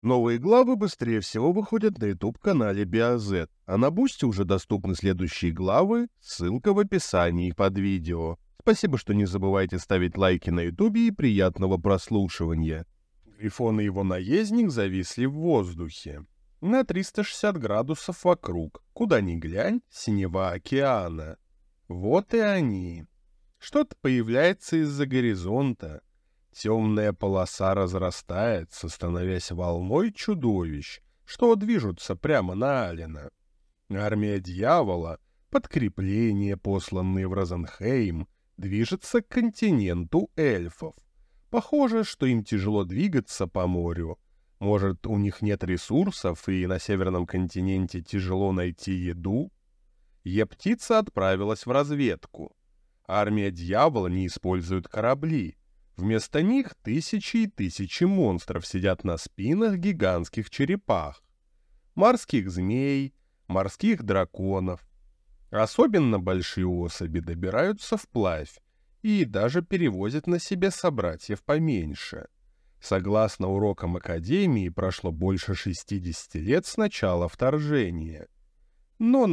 Новые главы быстрее всего выходят на YouTube-канале BioZ, а на Бусти уже доступны следующие главы, ссылка в описании под видео. Спасибо, что не забывайте ставить лайки на YouTube и приятного прослушивания. Грифон и его наездник зависли в воздухе. На 360 градусов вокруг, куда ни глянь, синева океана. Вот и они. Что-то появляется из-за горизонта. Темная полоса разрастается, становясь волной чудовищ, что движутся прямо на Алина. Армия дьявола, подкрепление, посланные в Розенхейм, движется к континенту эльфов. Похоже, что им тяжело двигаться по морю. Может, у них нет ресурсов, и на северном континенте тяжело найти еду? Е-птица отправилась в разведку. Армия дьявола не использует корабли. Вместо них тысячи и тысячи монстров сидят на спинах гигантских черепах. Морских змей, морских драконов. Особенно большие особи добираются вплавь и даже перевозят на себе собратьев поменьше. Согласно урокам Академии, прошло больше 60 лет с начала вторжения. Но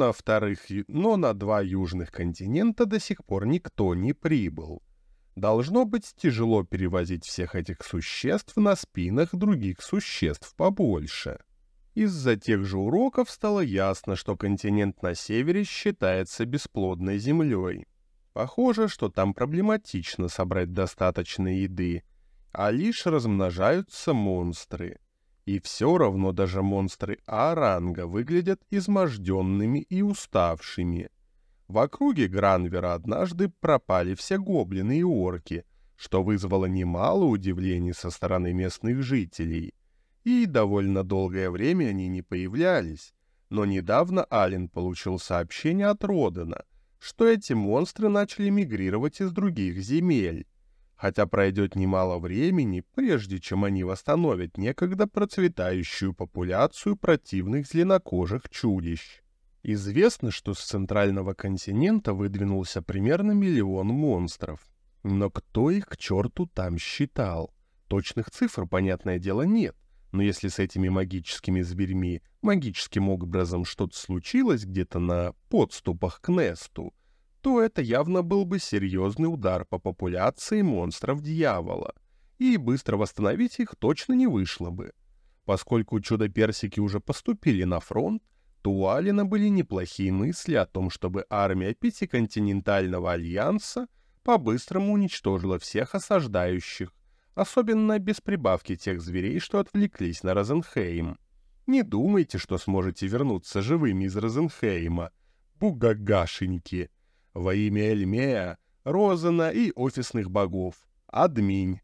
на два южных континента до сих пор никто не прибыл. Должно быть тяжело перевозить всех этих существ на спинах других существ побольше. Из-за тех же уроков стало ясно, что континент на севере считается бесплодной землей. Похоже, что там проблематично собрать достаточно еды, а лишь размножаются монстры. И все равно даже монстры А-ранга выглядят изможденными и уставшими. В округе Гранвера однажды пропали все гоблины и орки, что вызвало немало удивлений со стороны местных жителей. И довольно долгое время они не появлялись, но недавно Ален получил сообщение от Родена, что эти монстры начали мигрировать из других земель. Хотя пройдет немало времени, прежде чем они восстановят некогда процветающую популяцию противных зеленокожих чудищ. Известно, что с центрального континента выдвинулся примерно 1 миллион монстров. Но кто их к черту там считал? Точных цифр, понятное дело, нет. Но если с этими магическими зверьми магическим образом что-то случилось где-то на подступах к Несту, то это явно был бы серьезный удар по популяции монстров дьявола. И быстро восстановить их точно не вышло бы. Поскольку чудо-персики уже поступили на фронт, то у Алина были неплохие мысли о том, чтобы армия Пятиконтинентального альянса по-быстрому уничтожила всех осаждающих, особенно без прибавки тех зверей, что отвлеклись на Розенхейм. Не думайте, что сможете вернуться живыми из Розенхейма, бугагашеньки, во имя Эльмея, Розена и офисных богов. Админь.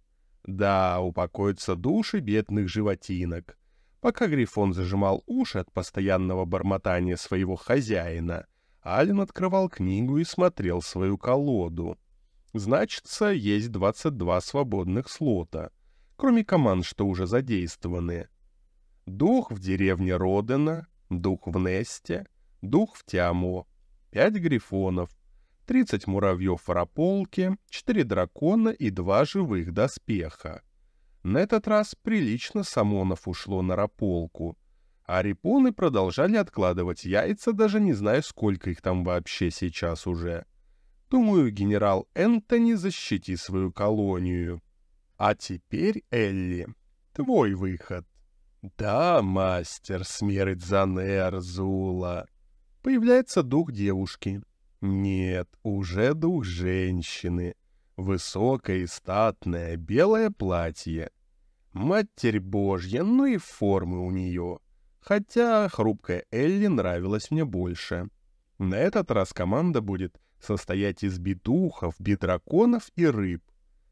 Да, упокоятся души бедных животинок. Пока Грифон зажимал уши от постоянного бормотания своего хозяина, Ален открывал книгу и смотрел свою колоду. Значится, есть 22 свободных слота, кроме команд, что уже задействованы. Дух в деревне Родена, дух в Несте, дух в Тиамо, 5 грифонов, 30 муравьев в Раполке, 4 дракона и 2 живых доспеха. На этот раз прилично самонов ушло на Раполку, а репоны продолжали откладывать яйца, даже не зная, сколько их там вообще сейчас уже. Думаю, генерал Энтони, защити свою колонию. А теперь, Элли, твой выход. Да, мастер, смерть Занер Зула. Появляется дух девушки. Нет, уже дух женщины. Высокое и статное, белое платье. Матерь Божья, ну и формы у нее. Хотя хрупкая Элли нравилась мне больше. На этот раз команда будет состоять из битухов, бидраконов и рыб.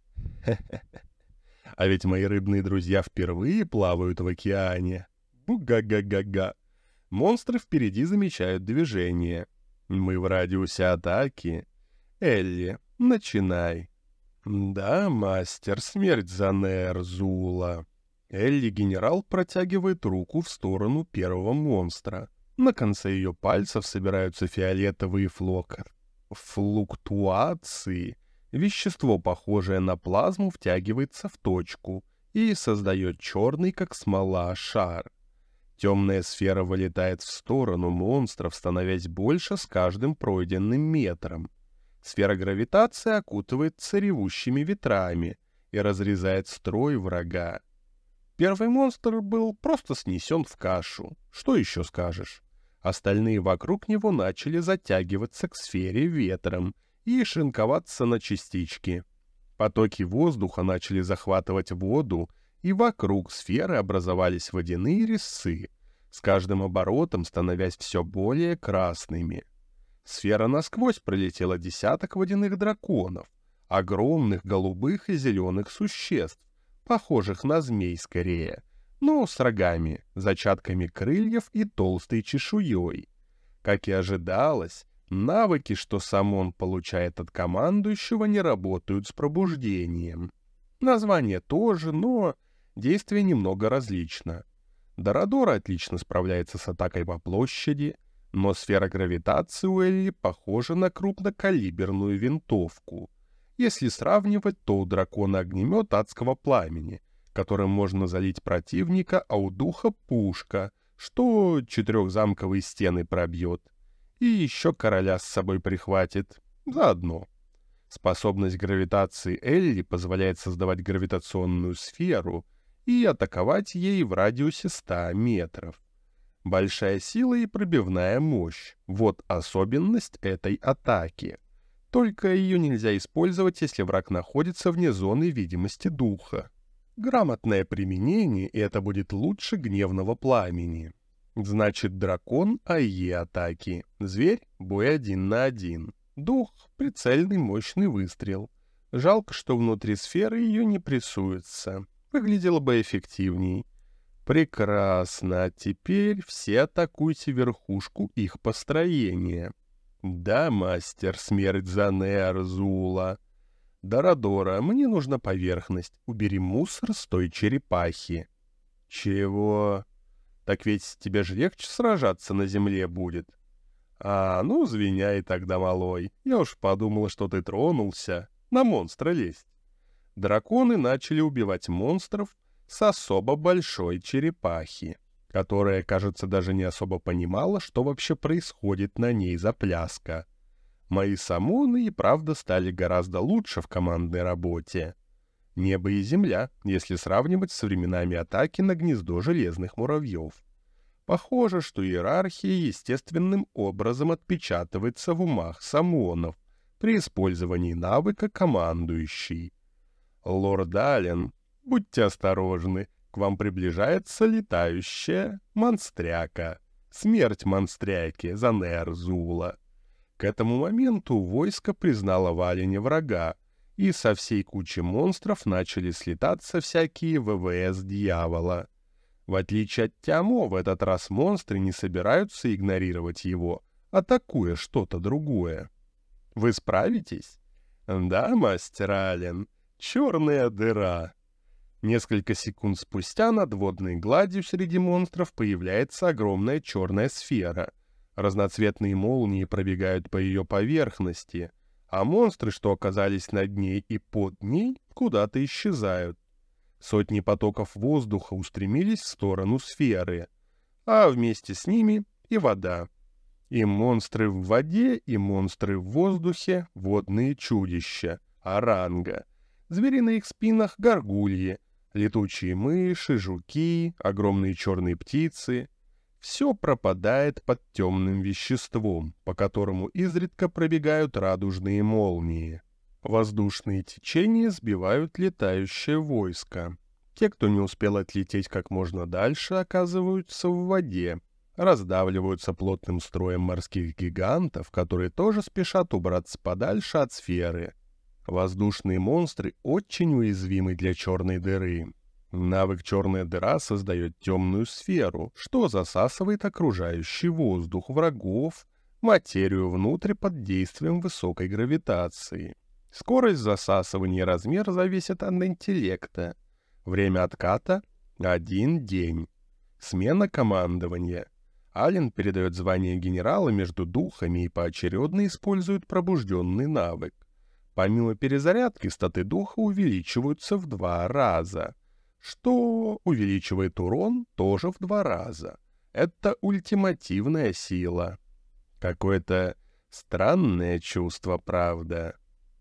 А ведь мои рыбные друзья впервые плавают в океане. Буга-га-га-га. Монстры впереди замечают движение. Мы в радиусе атаки. Элли, начинай. Да, мастер, смерть Занер Зула. Элли-генерал протягивает руку в сторону первого монстра. На конце ее пальцев собираются фиолетовые флуктуации. Вещество, похожее на плазму, втягивается в точку и создает черный, как смола, шар. Темная сфера вылетает в сторону монстров, становясь больше с каждым пройденным метром. Сфера гравитации окутывается ревущими ветрами и разрезает строй врага. Первый монстр был просто снесен в кашу. Что еще скажешь? Остальные вокруг него начали затягиваться к сфере ветром и шинковаться на частички. Потоки воздуха начали захватывать воду, и вокруг сферы образовались водяные резцы, с каждым оборотом становясь все более красными. Сфера насквозь пролетела десяток водяных драконов, огромных голубых и зеленых существ, похожих на змей скорее, но с рогами, зачатками крыльев и толстой чешуей. Как и ожидалось, навыки, что сам он получает от командующего, не работают с пробуждением. Название тоже, но действие немного различно. Дорадора отлично справляется с атакой по площади, но сфера гравитации у Элли похожа на крупнокалиберную винтовку. Если сравнивать, то у дракона огнемет адского пламени, которым можно залить противника, а у духа пушка, что 4-замковые стены пробьет. И еще короля с собой прихватит. Заодно. Способность гравитации Элли позволяет создавать гравитационную сферу и атаковать ей в радиусе 100 метров. Большая сила и пробивная мощь — вот особенность этой атаки. Только ее нельзя использовать, если враг находится вне зоны видимости духа. Грамотное применение, и это будет лучше гневного пламени. Значит, дракон — АЕ атаки, зверь — бой 1 на 1, дух — прицельный мощный выстрел. Жалко, что внутри сферы ее не прессуется. Выглядело бы эффективней. Прекрасно, а теперь все атакуйте верхушку их построения. Да, мастер, смерть за Неарзула. Дорадора, мне нужна поверхность. Убери мусор с той черепахи. Чего? Так ведь тебе же легче сражаться на земле будет. А, ну, извиняй тогда, малой. Я уж подумала, что ты тронулся. На монстра лезть. Драконы начали убивать монстров с особо большой черепахи, которая, кажется, даже не особо понимала, что вообще происходит на ней за пляска. Мои самоны и правда стали гораздо лучше в командной работе. Небо и земля, если сравнивать с временами атаки на гнездо железных муравьев. Похоже, что иерархия естественным образом отпечатывается в умах самонов при использовании навыка командующий. Лорд Аллен, будьте осторожны, к вам приближается летающая монстряка. Смерть монстряки за Неарзула. К этому моменту войско признало в Аллене врага, и со всей кучи монстров начали слетаться всякие ВВС дьявола. В отличие от Тямо, в этот раз монстры не собираются игнорировать его, атакуя что-то другое. Вы справитесь? Да, мастер Аллен, черная дыра. Несколько секунд спустя над водной гладью среди монстров появляется огромная черная сфера. Разноцветные молнии пробегают по ее поверхности, а монстры, что оказались над ней и под ней, куда-то исчезают. Сотни потоков воздуха устремились в сторону сферы, а вместе с ними и вода. И монстры в воде, и монстры в воздухе — водные чудища, оранга. Звери на их спинах — горгульи, летучие мыши, жуки, огромные черные птицы. Все пропадает под темным веществом, по которому изредка пробегают радужные молнии. Воздушные течения сбивают летающее войско. Те, кто не успел отлететь как можно дальше, оказываются в воде, раздавливаются плотным строем морских гигантов, которые тоже спешат убраться подальше от сферы. Воздушные монстры очень уязвимы для черной дыры. Навык «Черная дыра» создает темную сферу, что засасывает окружающий воздух врагов, материю внутрь под действием высокой гравитации. Скорость засасывания и размер зависят от интеллекта. Время отката — 1 день. Смена командования. Аллен передает звание генерала между духами и поочередно использует пробужденный навык. Помимо перезарядки, статы духа увеличиваются в 2 раза. что увеличивает урон тоже в 2 раза. Это ультимативная сила. Какое-то странное чувство, правда.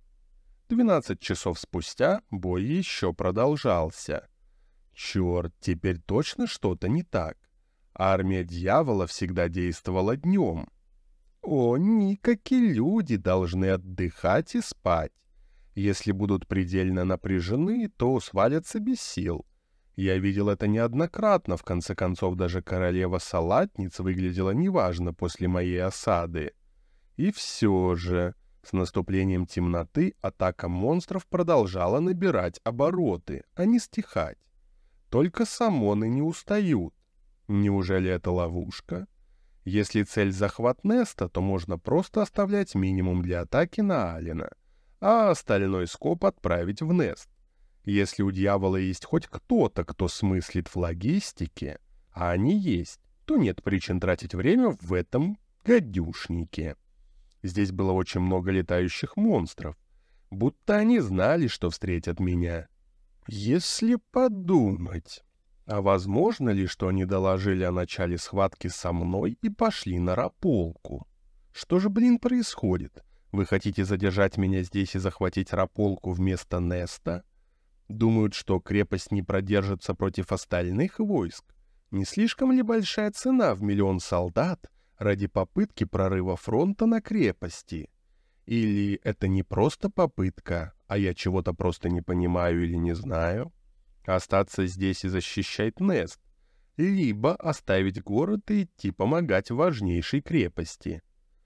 12 часов спустя бой еще продолжался. Черт, теперь точно что-то не так. Армия дьявола всегда действовала днем. Они, как и люди, должны отдыхать и спать. Если будут предельно напряжены, то свалятся без сил. Я видел это неоднократно, в конце концов даже королева Салатниц выглядела неважно после моей осады. И все же, с наступлением темноты атака монстров продолжала набирать обороты, а не стихать. Только самоны не устают. Неужели это ловушка? Если цель захват Неста, то можно просто оставлять минимум для атаки на Алина, а остальной скоп отправить в Нест. Если у дьявола есть хоть кто-то, кто смыслит в логистике, а они есть, то нет причин тратить время в этом гадюшнике. Здесь было очень много летающих монстров, будто они знали, что встретят меня. Если подумать, а возможно ли, что они доложили о начале схватки со мной и пошли на Раполку? Что же, происходит? Вы хотите задержать меня здесь и захватить Раполку вместо Неста? Думают, что крепость не продержится против остальных войск? Не слишком ли большая цена в 1 000 000 солдат ради попытки прорыва фронта на крепости? Или это не просто попытка, а я чего-то просто не понимаю или не знаю? Остаться здесь и защищать Нест, либо оставить город и идти помогать важнейшей крепости.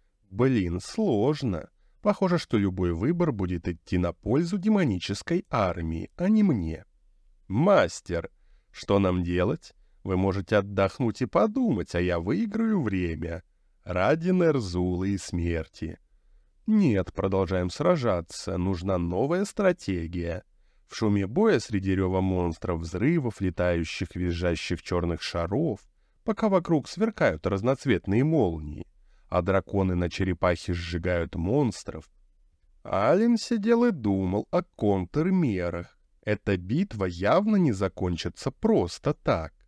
Сложно. Похоже, что любой выбор будет идти на пользу демонической армии, а не мне. Мастер, что нам делать? Вы можете отдохнуть и подумать, а я выиграю время. Ради Нерзулы и смерти. Нет, продолжаем сражаться. Нужна новая стратегия. В шуме боя среди рева монстров, взрывов, летающих, визжащих черных шаров, пока вокруг сверкают разноцветные молнии, а драконы на черепахе сжигают монстров, Ален сидел и думал о контрмерах. Эта битва явно не закончится просто так.